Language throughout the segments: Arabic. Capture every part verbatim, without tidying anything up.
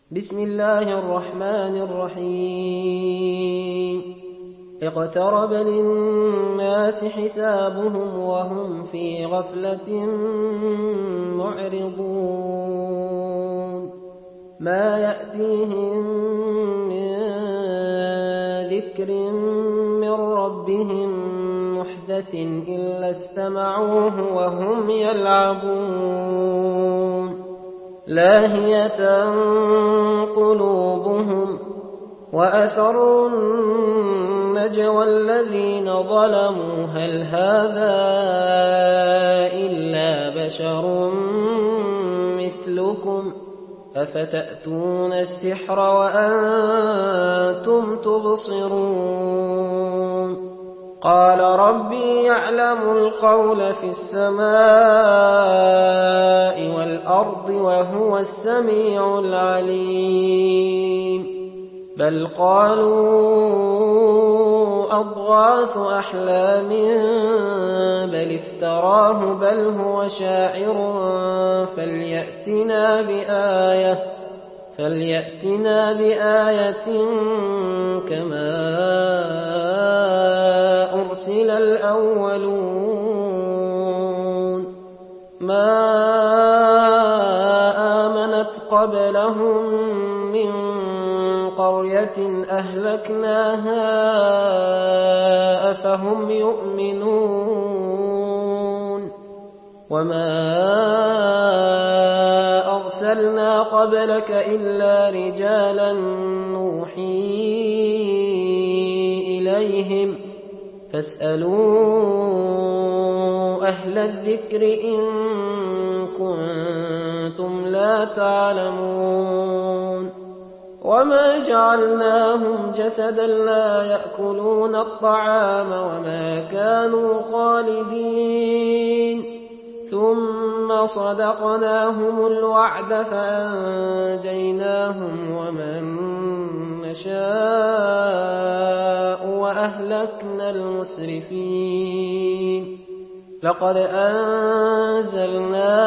بسم الله الرحمن الرحيم اقترب للناس حسابهم وهم في غفلة معرضون ما يأتيهم من ذكر من ربهم محدث إلا استمعوه وهم يلعبون لاهية قلوبهم وأسروا النجوى الذين ظلموا هل هذا إلا بشر مثلكم أفتأتون السحر وأنتم تبصرون قال ربي يعلم القول في السماء والأرض وهو السميع العليم بل قالوا أضغاث أحلام بل افتراه بل هو شاعر فليأتنا بآية فليأتنا بآية كما أرسل الأولون ما آمنت قبلهم من قرية أهلكناها أفهم يؤمنون وما أرسلنا قبلك إلا رجالا نوحي إليهم فاسألوا أهل الذكر إن كنتم لا تعلمون وما جعلناهم جسدا لا يأكلون الطعام وما كانوا خالدين ثم صدقناهم الوعد فأنجيناهم ومن نشاء وأهلكنا المسرفين لقد أنزلنا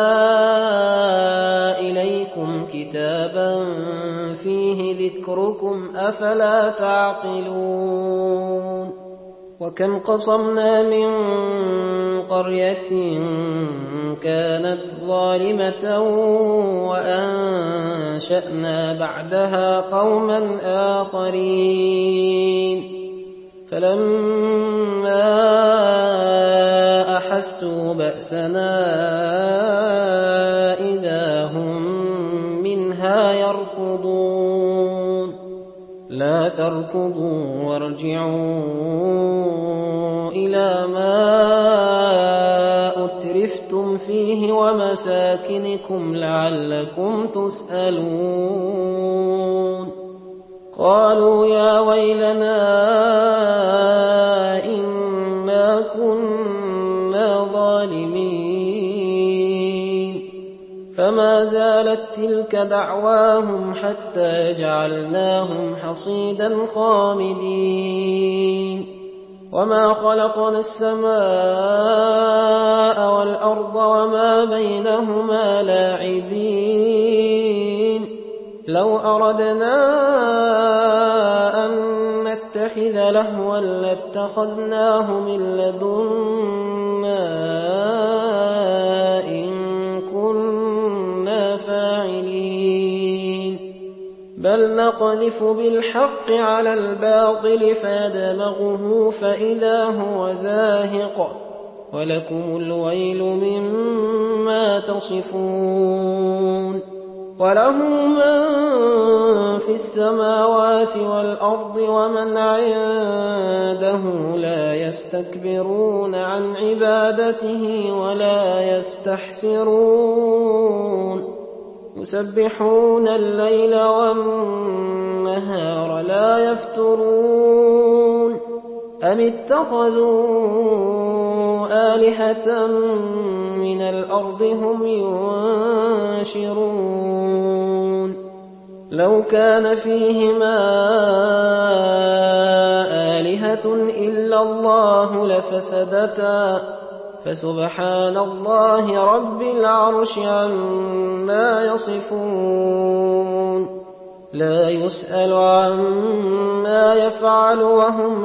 إليكم كتابا فيه ذكركم أفلا تعقلون وكم قصمنا من قرية كانت ظالمة وأنشأنا بعدها قوما آخرين فلما أحسوا بأسنا إذا هم منها يركضون لا تركضوا وارجعوا إلى ما أترفتم فيه ومساكنكم لعلكم تسألون قالوا يا ويلنا إنا كنا ظالمين فما زالت تلك دعواهم حتى جعلناهم حصيدا خامدين وما خلقنا السماء والأرض وما بينهما لاعبين لو أردنا أن نتخذ لهوا لاتخذناه من لدنا إن كنا فاعلين بل نقذف بالحق على الباطل فيدمغه فإذا هو زاهق ولكم الويل مما تصفون وله من في السماوات والأرض ومن عنده لا يستكبرون عن عبادته ولا يستحسرون يسبحون الليل والنهار لا يفترون أم اتخذوا آلهة من الأرض هم ينشرون لو كان فيهما آلهة إلا الله لفسدتا فسبحان الله رب العرش عما يصفون لا يسأل عما يفعل وهم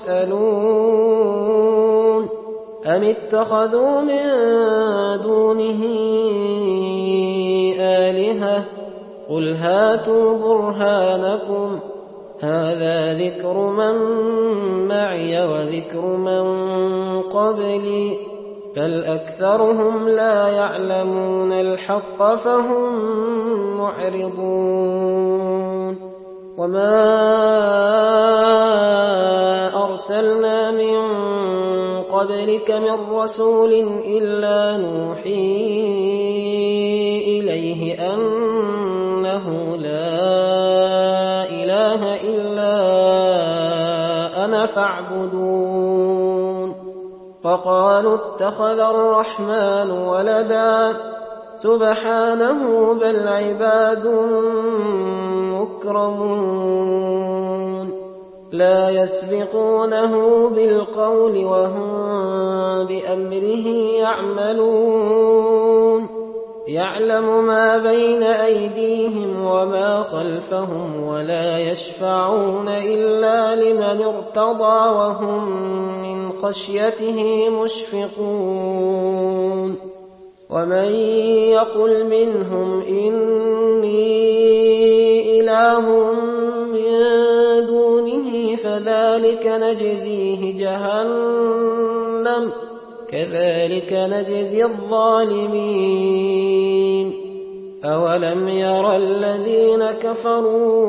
يسألون أم اتخذوا من دونه آلهة قل هاتوا برهانكم هذا ذكر من معي وذكر من قبلي بل أكثرهم لا يعلمون الحق فهم معرضون وما أرسلنا من قبلك من رسول إلا نوحي إليه أنه لا إله إلا أنا فاعبدون فقالوا اتخذ الرحمن ولدا سبحانه بل عباد مكرمون لا يسبقونه بالقول وهم بأمره يعملون يعلم ما بين أيديهم وما خلفهم ولا يشفعون إلا لمن ارتضى وهم من خشيته مشفقون ومن يقل منهم إني إله من دونه فذلك نجزيه جهنم كذلك نجزي الظالمين أولم ير الذين كفروا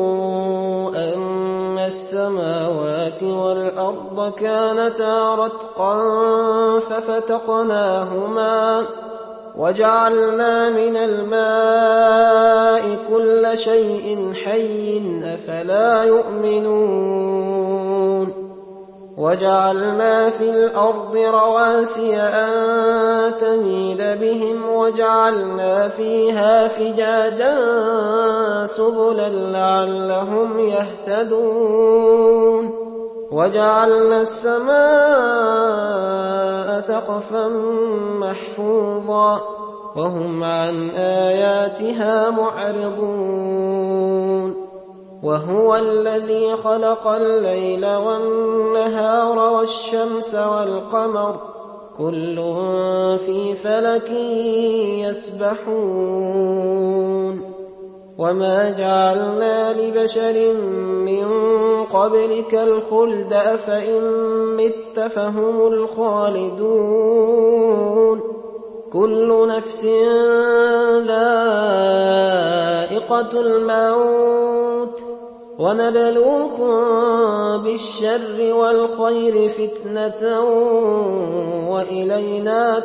أن السماوات والأرض كانتا رتقا ففتقناهما وجعلنا من الماء كل شيء حي أفلا يؤمنون وجعلنا في الأرض رواسي أن تميد بهم وجعلنا فيها فجاجا سبلا لعلهم يهتدون وجعلنا السماء سقفا محفوظا وهم عن آياتها معرضون وهو الذي خلق الليل والنهار والشمس والقمر كل في فلك يسبحون وما جعلنا لبشر من قبلك الخلد أفإن مت فهم الخالدون كل نفس ذائقة الموت ونبلوكم بالشر والخير فتنة وإلينا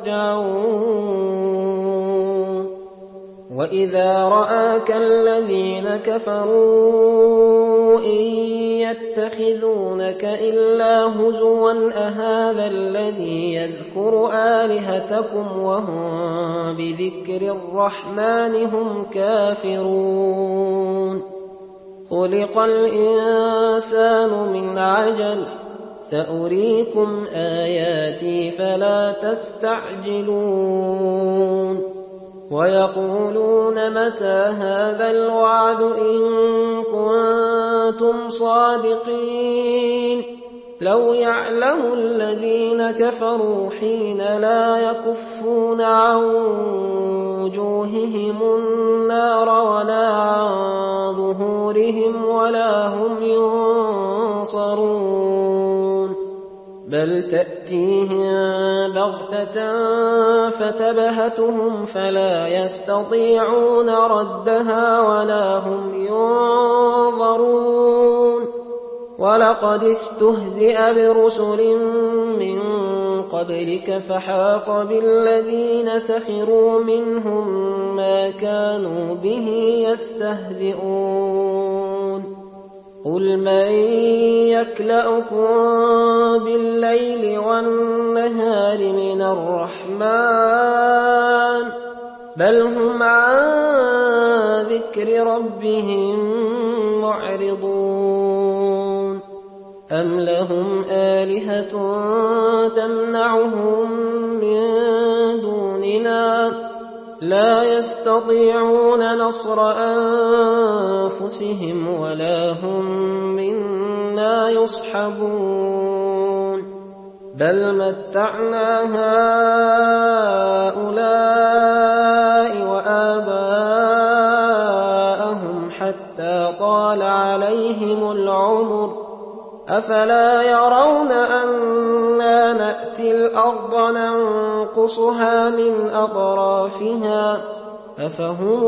ترجعون وإذا رآك الذين كفروا إن يتخذونك إلا هزوا أهذا الذي يذكر آلهتكم وهم بذكر الرحمن هم كافرون خلق الإنسان من عجل سأريكم آياتي فلا تستعجلون ويقولون متى هذا الوعد إن كنتم صادقين لو يعلم الذين كفروا حين لا يكفون عن وجوههم النار ولا عن ظهورهم ولا هم ينصرون بل تأتيهم بغتة فتبهتهم فلا يستطيعون ردها ولا هم ينظرون ولقد استهزئ برسل من قبلك فحاق بالذين سخروا منهم ما كانوا به يستهزئون قل من يكلأكم بالليل والنهار من الرحمن بل هم عن ذكر ربهم معرضون أم لهم آلهة تمنعهم من دوننا لا يستطيعون نصر ولا هم منا يصحبون بل متعنا هؤلاء وآباءهم حتى طال عليهم العمر أفلا يرون أنا نأتي الأرض ننقصها من أطرافها أفهم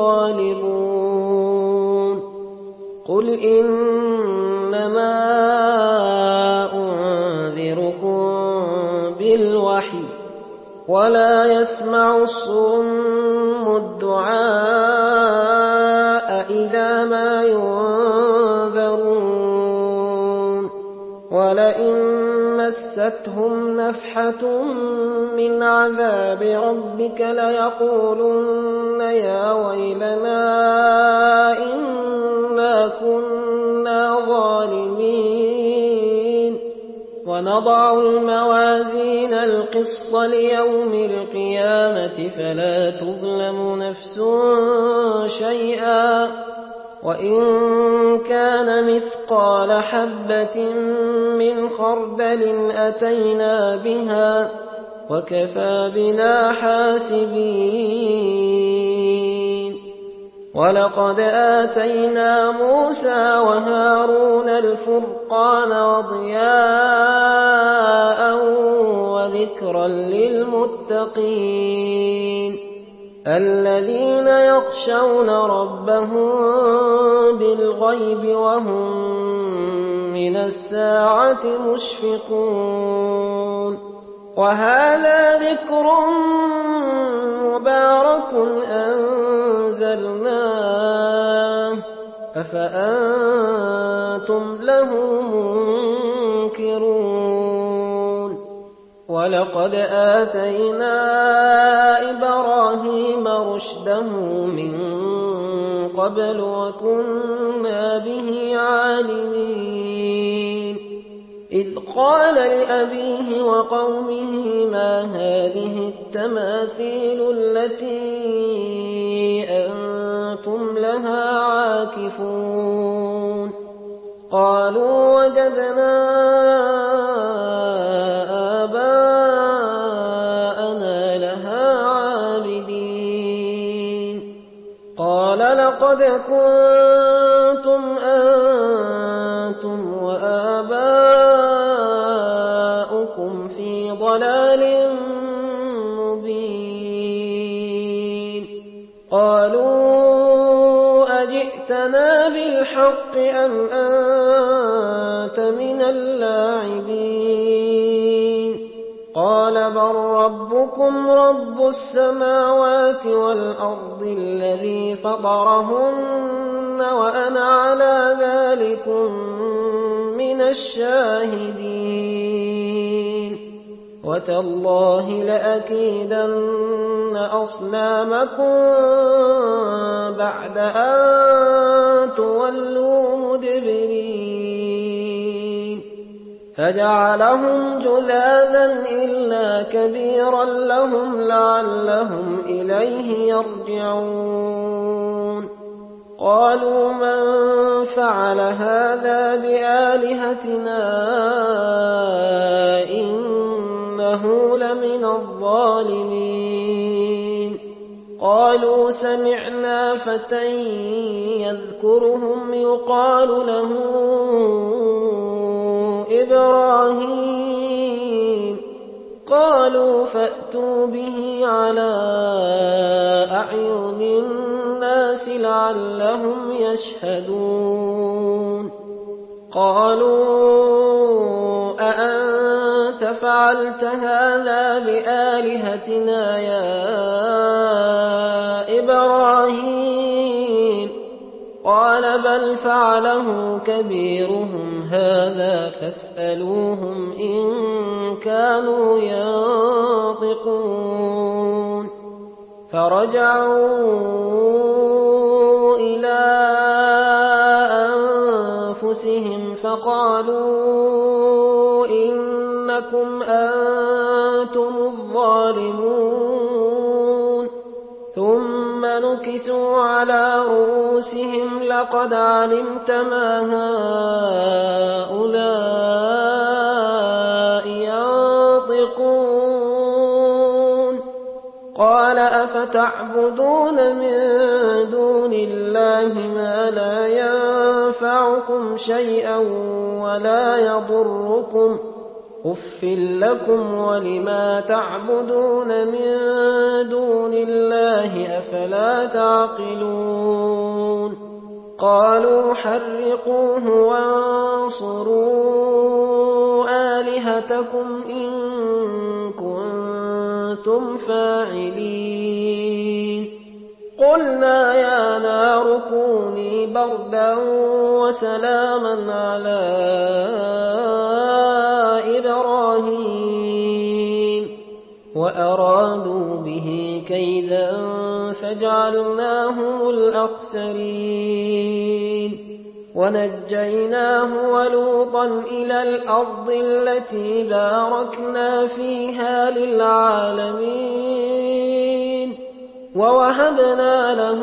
الغالبون قل إنما أنذركم بالوحي ولا يسمع الصم الدعاء إذا ما ينذرون ولئن مستهم نفحة من عذاب ربك ليقولن يا ويلنا إنا كنا ظالمين ونضع الموازين القسط ليوم القيامة فلا تظلم نفس شيئا وإن كان مثقال حبة من خردل أتينا بها وكفى بنا حاسبين ولقد آتينا موسى وهارون الفرقان وضياء وذكرا للمتقين الذين يخشون ربهم بالغيب وهم من الساعة مشفقون وهذا ذكر مبارك أنزلناه أفأنتم له منكرون ولقد آتينا إبراهيم رشده من قبل وكنا به عالمين إذ قال لأبيه وقومه ما هذه التماثيل التي أنتم لها عاكفون قالوا وجدنا آباءنا لها عابدين قال لقد كنتم أنتم وآباؤكم في ضلال مبين قالوا أجئتنا بالحق أم أنت من اللاعبين قال بل ربكم رب السماوات والأرض الذي فطرهن وأنا على ذلكم من الشاهدين وتالله لأكيدن أصنامكم بعد أن تولوا مدبرين فجعلهم جذاذا إلا كبيرا لهم لعلهم إليه يرجعون قالوا من فعل هذا بآلهتنا إنه لمن الظالمين قالوا سمعنا فتى يذكرهم يقال له إبراهيم قالوا فأتوا به على أعين الناس لعلهم يشهدون قالوا أأنت فعلت هذا بآلهتنا يا إبراهيم قال بل فعله كبيرهم هذا فاسألوهم إن كانوا ينطقون فرجعوا إلى أنفسهم فقالوا إنكم أنتم الظالمون ثم نكسوا على رؤوسهم لقد علمت ما هؤلاء ينطقون قال أفتعبدون من دون الله ما لا ينفعكم شيئا ولا يضركم أُفٍّ لكم ولما تعبدون من دون الله أفلا تعقلون قالوا حرقوه وانصروا آلهتكم إن كنتم فاعلين قلنا يا نار كوني بردا وسلاما على إبراهيم وأرادوا به كيدا فجعلناهم الأخسرين ونجيناه ولوطا إلى الأرض التي باركنا فيها للعالمين ووهبنا له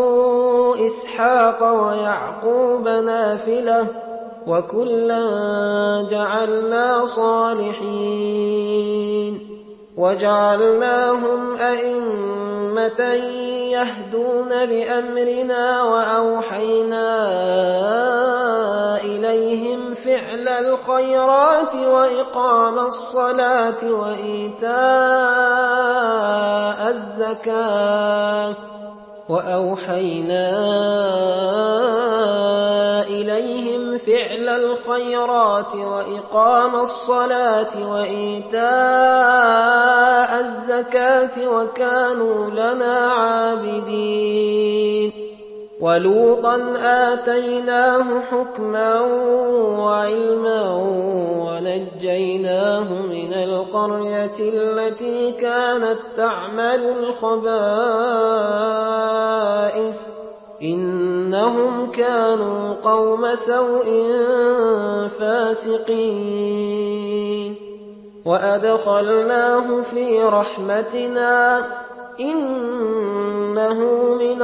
إسحاق ويعقوب نافلة وكلا جعلنا صالحين وجعلناهم أئمة يهدون بأمرنا وأوحينا إليهم فعل الخيرات وإقام الصلاة وإيتاء الزكاة وأوحينا إليهم فعل الخيرات وإقام الصلاة وإيتاء الزكاة وكانوا لنا عابدين ولوطا آتيناه حكما وعلما ونجيناه من القرية التي كانت تعمل الخبائث إنهم كانوا قوم سوء فاسقين وأدخلناه في رحمتنا إنه من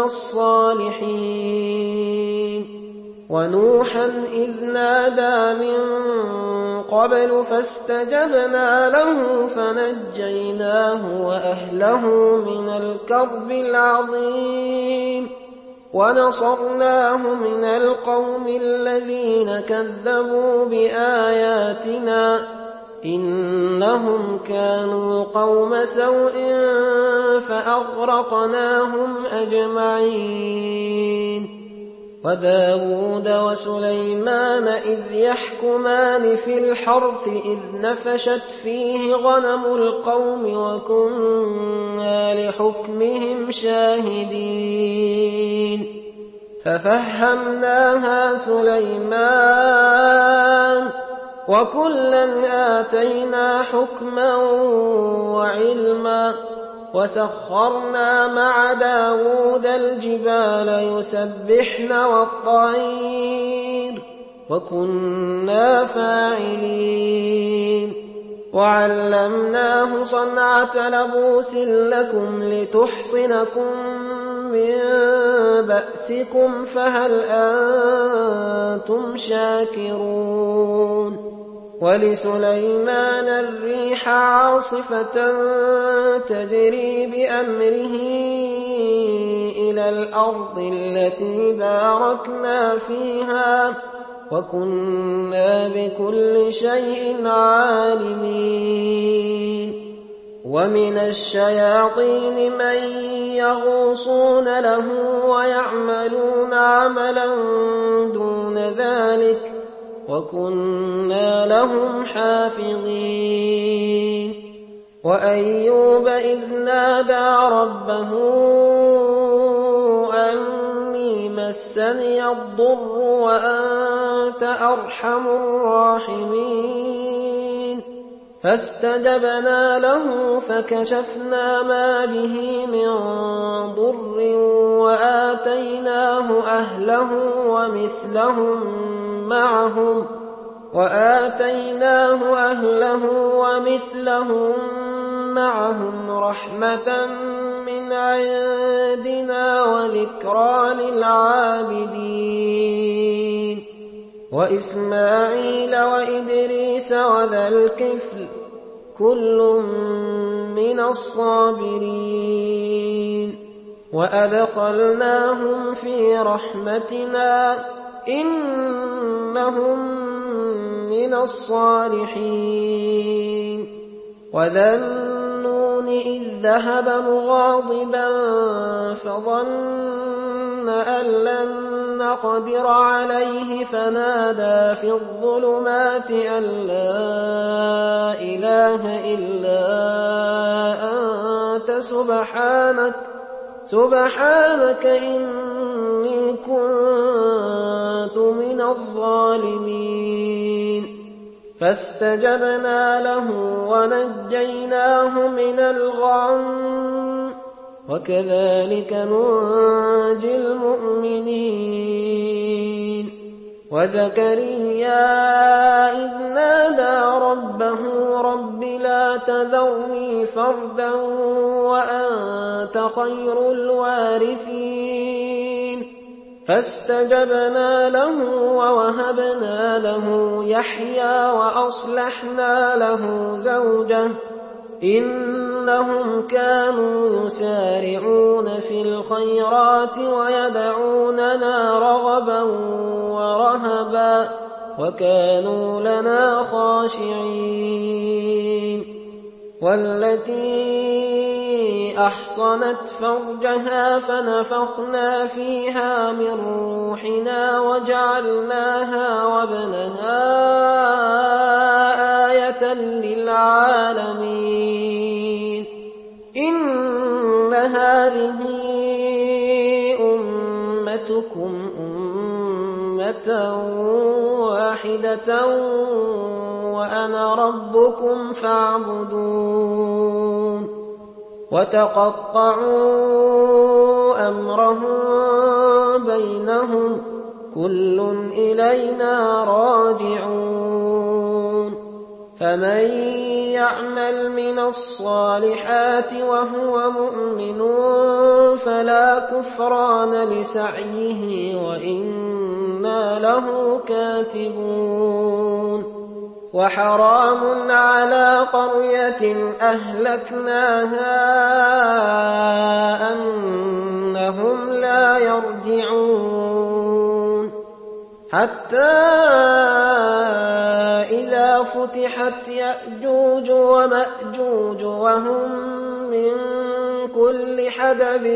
الصالحين ونوحا إذ نادى من قبل فاستجبنا له فنجيناه وأهله من الكرب العظيم ونصرناه من القوم الذين كذبوا بآياتنا إنهم كانوا قوم سوء فأغرقناهم أجمعين وداود وسليمان إذ يحكمان في الحرث إذ نفشت فيه غنم القوم وكنا لحكمهم شاهدين ففهمناها سليمان وكلا آتينا حكما وعلما وسخرنا مع داود الجبال يسبحن والطير وكنا فاعلين وعلمناه صنعة لبوس لكم لتحصنكم من بأسكم فهل أنتم شاكرون ولسليمان الريح عاصفة تجري بأمره إلى الأرض التي باركنا فيها وكنا بكل شيء عالمين ومن الشياطين من يغوصون له ويعملون عملا دون ذلك وكنا لهم حافظين وأيوب إذ نادى ربه أني مسني الضر وأنت أرحم الراحمين فاستجبنا له فكشفنا ما به من ضر وآتيناه أهله ومثلهم معهم وآتيناه أهله ومثلهم معهم رحمة من عندنا وذكرى للعابدين وإسماعيل وإدريس وذا الكفل كل من الصابرين وأدخلناهم في رحمتنا إنهم من الصالحين وذا النون إذ ذهب مغاضبا فظن أن لن نقدر عليه فنادى في الظلمات أن لا إله إلا أنت سبحانك سبحانك إني كنت من الظالمين فاستجبنا له ونجيناه من الغم وكذلك ننجي المؤمنين وزكريا إذ نادى ربه رب لا تذرني فردا وأنت خير الوارثين فاستجبنا له ووهبنا له يحيى وأصلحنا له زوجه إنهم كانوا يسارعون في الخيرات ويدعوننا رغبا ورهبا وكانوا لنا خاشعين والتي أحصنت فرجها فنفخنا فيها من روحنا وجعلناها وابنها آية للعالمين إن هذه أمتكم أمة واحدة وأنا ربكم فاعبدون وتقطعوا أمرهم بينهم كل إلينا راجعون فمن يعمل من الصالحات وهو مؤمن فلا كفران لسعيه وإنا له كاتبون وحرام على قرية أهلكناها أنهم لا يرجعون حتى إذا فتحت يأجوج ومأجوج وهم من كل حدب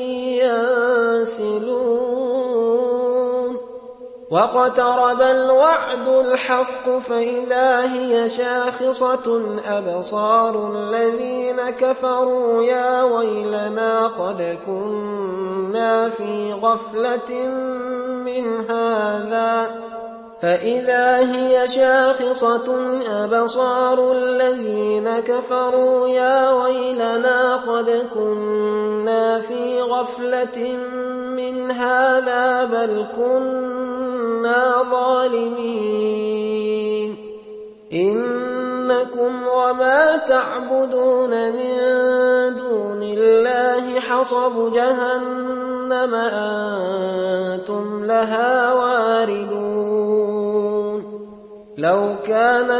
ينسلون واقترب الوعد الحق فإذا هي شاخصة أبصار الذين كفروا يا ويلنا قد كنا في غفلة من هذا فإذا هي شاخصة أبصار الذين كفروا يا ويلنا قد كنا في غفلة من هذا بل كنا ظالمين إنكم وما تعبدون من دون الله حصب جهنم أنتم لها واردون لو كان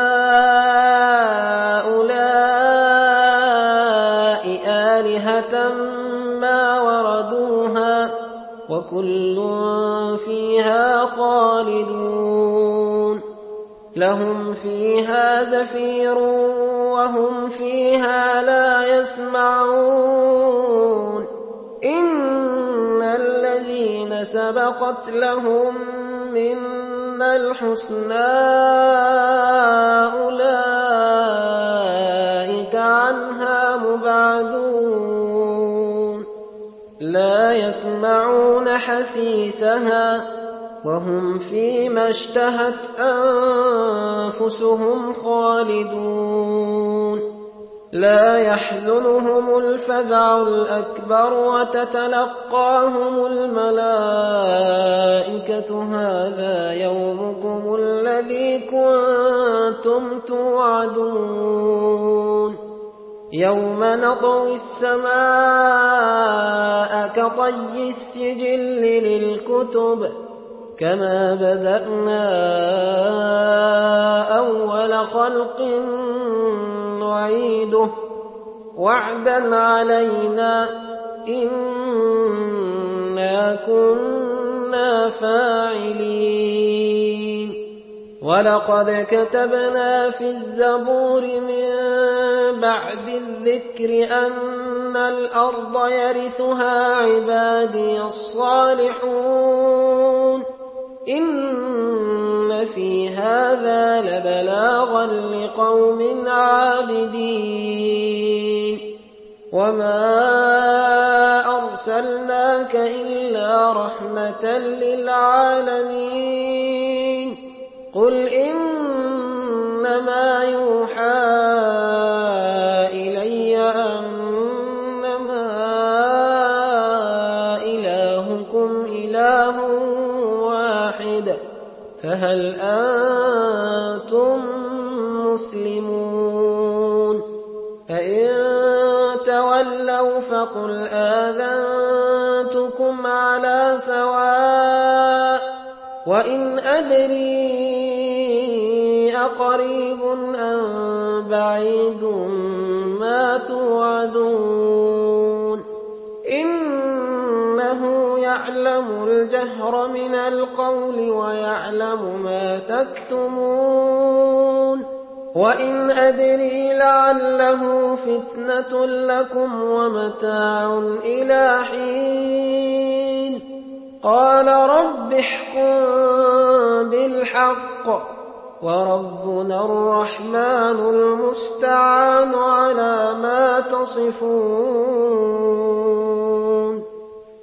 هؤلاء آلهة ما وردوها وكل فيها خالدون لهم فيها زفير وهم فيها لا يسمعون إن الذين سبقت لهم منا الحسنى أولئك عنها مبعدون لا يسمعون حسيسها وهم فيما اشتهت أنفسهم خالدون لا يحزنهم الفزع الأكبر وتتلقاهم الملائكة هذا يومكم الذي كنتم توعدون يوم نطوي السماء كطي السجل للكتب كما بدأنا أول خلق نعيده وعدا علينا إنا كنا فاعلين ولقد كتبنا في الزبور من بعد الذكر أن الأرض يرثها عبادي الصالحون إن في هذا لبلاغا لقوم عابدين وما أرسلناك إلا رحمة للعالمين قل إنما يوحى إلي أنما إلهكم إله واحد فهل أنتم مسلمون فإن تولوا فقل آذنتكم على سواء وإن أدري أقريب أم بعيد ما توعدون إنه يعلم الجهر من القول ويعلم ما تكتمون وإن أدري لعله فتنة لكم ومتاع إلى حين قال رب احكم بالحق وربنا الرحمن المستعان على ما تصفون